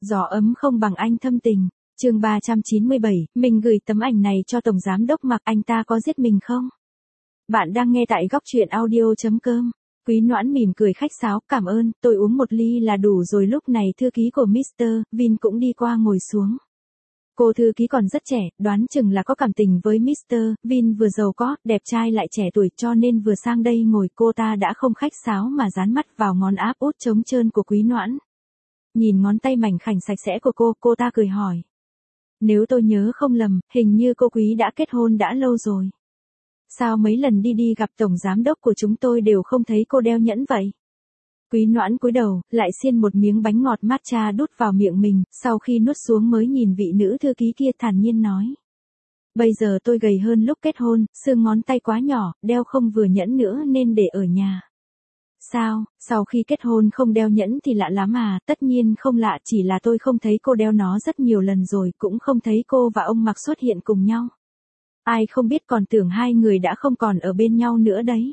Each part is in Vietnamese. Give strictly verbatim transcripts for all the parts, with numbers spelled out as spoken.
Gió ấm không bằng anh thâm tình. Chương ba trăm chín mươi bảy, mình gửi tấm ảnh này cho Tổng Giám Đốc Mạc, anh ta có giết mình không? Bạn đang nghe tại góc truyện audio chấm com. Quý Noãn mỉm cười khách sáo, cảm ơn, tôi uống một ly là đủ rồi. Lúc này thư ký của mít tơ Vin cũng đi qua ngồi xuống. Cô thư ký còn rất trẻ, đoán chừng là có cảm tình với mít tơ Vin, vừa giàu có, đẹp trai lại trẻ tuổi, cho nên vừa sang đây ngồi cô ta đã không khách sáo mà dán mắt vào ngón áp út trống trơn của Quý Noãn. Nhìn ngón tay mảnh khảnh sạch sẽ của cô, cô ta cười hỏi. Nếu tôi nhớ không lầm, hình như cô Quý đã kết hôn đã lâu rồi. Sao mấy lần đi đi gặp Tổng Giám Đốc của chúng tôi đều không thấy cô đeo nhẫn vậy? Quý Noãn cúi đầu, lại xiên một miếng bánh ngọt matcha đút vào miệng mình, sau khi nuốt xuống mới nhìn vị nữ thư ký kia thản nhiên nói. Bây giờ tôi gầy hơn lúc kết hôn, xương ngón tay quá nhỏ, đeo không vừa nhẫn nữa nên để ở nhà. Sao, sau khi kết hôn không đeo nhẫn thì lạ lắm à? Tất nhiên không lạ, chỉ là tôi không thấy cô đeo nó rất nhiều lần rồi, cũng không thấy cô và ông Mạc xuất hiện cùng nhau. Ai không biết, còn tưởng hai người đã không còn ở bên nhau nữa đấy.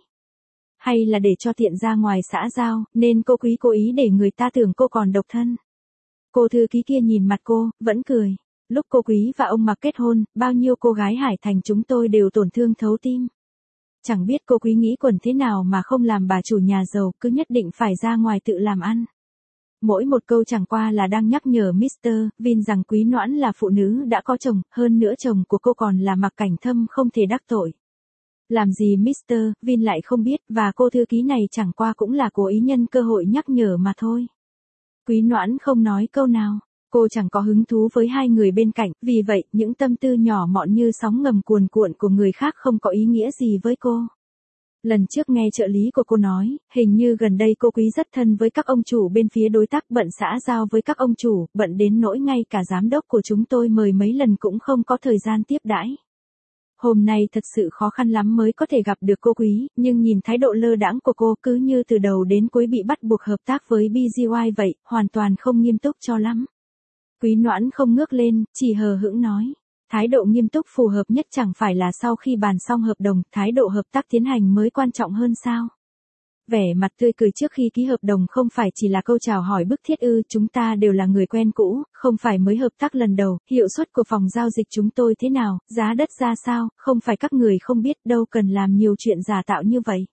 Hay là để cho tiện ra ngoài xã giao, nên cô Quý cố ý để người ta tưởng cô còn độc thân. Cô thư ký kia nhìn mặt cô, vẫn cười. Lúc cô Quý và ông Mạc kết hôn, bao nhiêu cô gái Hải Thành chúng tôi đều tổn thương thấu tim. Chẳng biết cô Quý nghĩ quẩn thế nào mà không làm bà chủ nhà giàu, cứ nhất định phải ra ngoài tự làm ăn. Mỗi một câu chẳng qua là đang nhắc nhở mít tơ Vin rằng Quý Noãn là phụ nữ đã có chồng, hơn nữa chồng của cô còn là Mạc Cảnh Thâm, không thể đắc tội. Làm gì mít tơ Vin lại không biết, và cô thư ký này chẳng qua cũng là cố ý nhân cơ hội nhắc nhở mà thôi. Quý Noãn không nói câu nào, cô chẳng có hứng thú với hai người bên cạnh, vì vậy những tâm tư nhỏ mọn như sóng ngầm cuồn cuộn của người khác không có ý nghĩa gì với cô. Lần trước nghe trợ lý của cô nói, hình như gần đây cô Quý rất thân với các ông chủ bên phía đối tác, bận xã giao với các ông chủ, bận đến nỗi ngay cả giám đốc của chúng tôi mời mấy lần cũng không có thời gian tiếp đãi. Hôm nay thật sự khó khăn lắm mới có thể gặp được cô Quý, nhưng nhìn thái độ lơ đãng của cô cứ như từ đầu đến cuối bị bắt buộc hợp tác với bê giê i vậy, hoàn toàn không nghiêm túc cho lắm. Quý Noãn không ngước lên, chỉ hờ hững nói. Thái độ nghiêm túc phù hợp nhất chẳng phải là sau khi bàn xong hợp đồng, thái độ hợp tác tiến hành mới quan trọng hơn sao? Vẻ mặt tươi cười trước khi ký hợp đồng không phải chỉ là câu chào hỏi bức thiết ư? Chúng ta đều là người quen cũ, không phải mới hợp tác lần đầu, hiệu suất của phòng giao dịch chúng tôi thế nào, giá đất ra sao, không phải các người không biết, đâu cần làm nhiều chuyện giả tạo như vậy.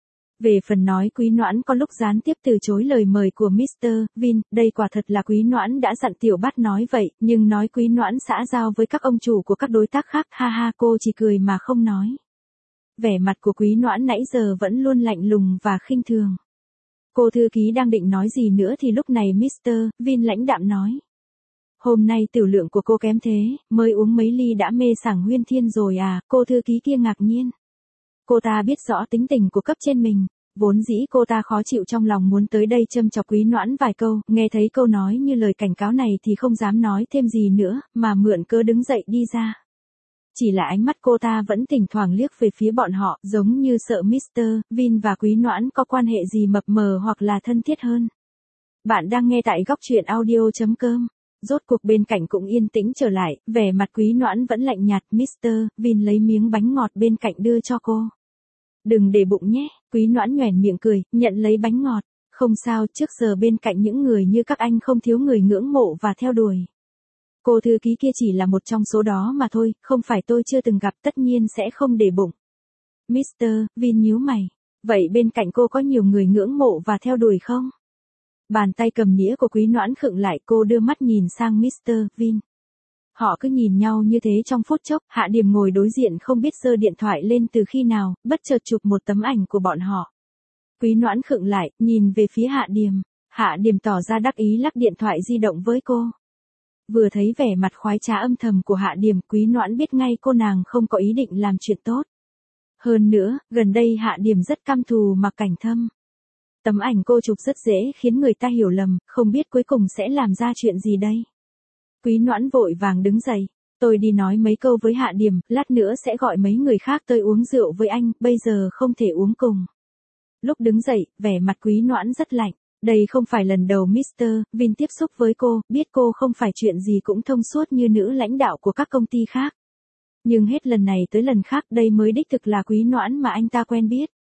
Về phần nói Quý Noãn có lúc gián tiếp từ chối lời mời của mít tơ Vin, đây quả thật là Quý Noãn đã dặn Tiểu Bát nói vậy, nhưng nói Quý Noãn xã giao với các ông chủ của các đối tác khác, ha ha, cô chỉ cười mà không nói. Vẻ mặt của Quý Noãn nãy giờ vẫn luôn lạnh lùng và khinh thường. Cô thư ký đang định nói gì nữa thì lúc này mít tơ Vin lãnh đạm nói. Hôm nay tiểu lượng của cô kém thế, mới uống mấy ly đã mê sảng huyên thiên rồi à? Cô thư ký kia ngạc nhiên. Cô ta biết rõ tính tình của cấp trên mình, vốn dĩ cô ta khó chịu trong lòng muốn tới đây châm chọc Quý Noãn vài câu, nghe thấy câu nói như lời cảnh cáo này thì không dám nói thêm gì nữa, mà mượn cớ đứng dậy đi ra. Chỉ là ánh mắt cô ta vẫn thỉnh thoảng liếc về phía bọn họ, giống như sợ mít tơ Vin và Quý Noãn có quan hệ gì mập mờ hoặc là thân thiết hơn. Bạn đang nghe tại góc truyện audio chấm com. Rốt cuộc bên cạnh cũng yên tĩnh trở lại, vẻ mặt Quý Noãn vẫn lạnh nhạt. mít tơ Vin lấy miếng bánh ngọt bên cạnh đưa cho cô. Đừng để bụng nhé. Quý Noãn nhoẻn miệng cười, nhận lấy bánh ngọt. Không sao, trước giờ bên cạnh những người như các anh không thiếu người ngưỡng mộ và theo đuổi. Cô thư ký kia chỉ là một trong số đó mà thôi, không phải tôi chưa từng gặp, tất nhiên sẽ không để bụng. mít tơ Vin nhíu mày. Vậy bên cạnh cô có nhiều người ngưỡng mộ và theo đuổi không? Bàn tay cầm nĩa của Quý Noãn khựng lại, cô đưa mắt nhìn sang mít tơ Vin. Họ cứ nhìn nhau như thế trong phút chốc, Hạ Điềm ngồi đối diện không biết giơ điện thoại lên từ khi nào, bất chợt chụp một tấm ảnh của bọn họ. Quý Noãn khựng lại, nhìn về phía Hạ Điềm. Hạ Điềm tỏ ra đắc ý lắc điện thoại di động với cô. Vừa thấy vẻ mặt khoái trá âm thầm của Hạ Điềm, Quý Noãn biết ngay cô nàng không có ý định làm chuyện tốt. Hơn nữa, gần đây Hạ Điềm rất căm thù Mạc Cảnh Thâm. Tấm ảnh cô chụp rất dễ khiến người ta hiểu lầm, không biết cuối cùng sẽ làm ra chuyện gì đây. Quý Noãn vội vàng đứng dậy. Tôi đi nói mấy câu với Hạ Điềm, lát nữa sẽ gọi mấy người khác tới uống rượu với anh, bây giờ không thể uống cùng. Lúc đứng dậy, vẻ mặt Quý Noãn rất lạnh. Đây không phải lần đầu mít tơ Vin tiếp xúc với cô, biết cô không phải chuyện gì cũng thông suốt như nữ lãnh đạo của các công ty khác. Nhưng hết lần này tới lần khác đây mới đích thực là Quý Noãn mà anh ta quen biết.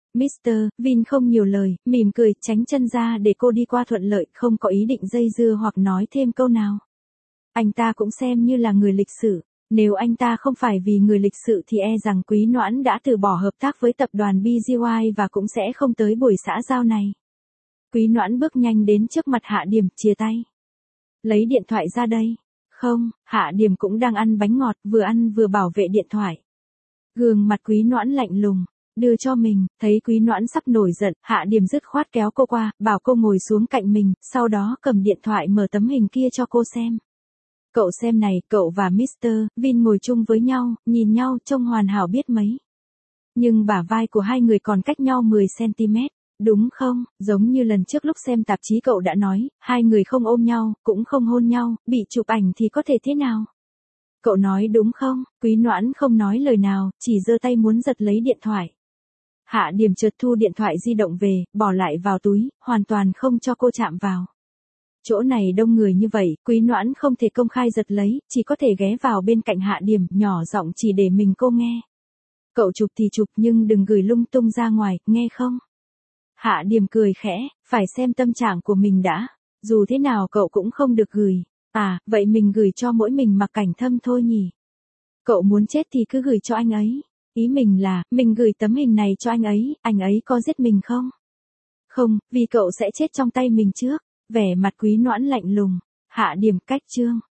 mít tơ Vin không nhiều lời, mỉm cười, tránh chân ra để cô đi qua thuận lợi, không có ý định dây dưa hoặc nói thêm câu nào. Anh ta cũng xem như là người lịch sự. Nếu anh ta không phải vì người lịch sự thì e rằng Quý Noãn đã từ bỏ hợp tác với tập đoàn bê giê i và cũng sẽ không tới buổi xã giao này. Quý Noãn bước nhanh đến trước mặt Hạ Điểm, chia tay. Lấy điện thoại ra đây. Không, Hạ Điểm cũng đang ăn bánh ngọt, vừa ăn vừa bảo vệ điện thoại. Gương mặt Quý Noãn lạnh lùng. Đưa cho mình, thấy Quý Noãn sắp nổi giận, Hạ Điểm dứt khoát kéo cô qua, bảo cô ngồi xuống cạnh mình, sau đó cầm điện thoại mở tấm hình kia cho cô xem. Cậu xem này, cậu và mít tơ Vin ngồi chung với nhau, nhìn nhau trông hoàn hảo biết mấy. Nhưng bả vai của hai người còn cách nhau mười xăng ti mét, đúng không? Giống như lần trước lúc xem tạp chí cậu đã nói, hai người không ôm nhau, cũng không hôn nhau, bị chụp ảnh thì có thể thế nào? Cậu nói đúng không? Quý Noãn không nói lời nào, chỉ giơ tay muốn giật lấy điện thoại. Hạ Điểm chợt thu điện thoại di động về, bỏ lại vào túi, hoàn toàn không cho cô chạm vào. Chỗ này đông người như vậy, Quý Noãn không thể công khai giật lấy, chỉ có thể ghé vào bên cạnh Hạ Điểm, nhỏ giọng chỉ để mình cô nghe. Cậu chụp thì chụp nhưng đừng gửi lung tung ra ngoài, nghe không? Hạ Điểm cười khẽ, phải xem tâm trạng của mình đã. Dù thế nào cậu cũng không được gửi. À, vậy mình gửi cho mỗi mình Mạc Cảnh Thâm thôi nhỉ? Cậu muốn chết thì cứ gửi cho anh ấy. Ý mình là, mình gửi tấm hình này cho anh ấy, anh ấy có giết mình không? Không, vì cậu sẽ chết trong tay mình trước. Vẻ mặt Quý Noãn lạnh lùng. Hạ Điểm cách chương.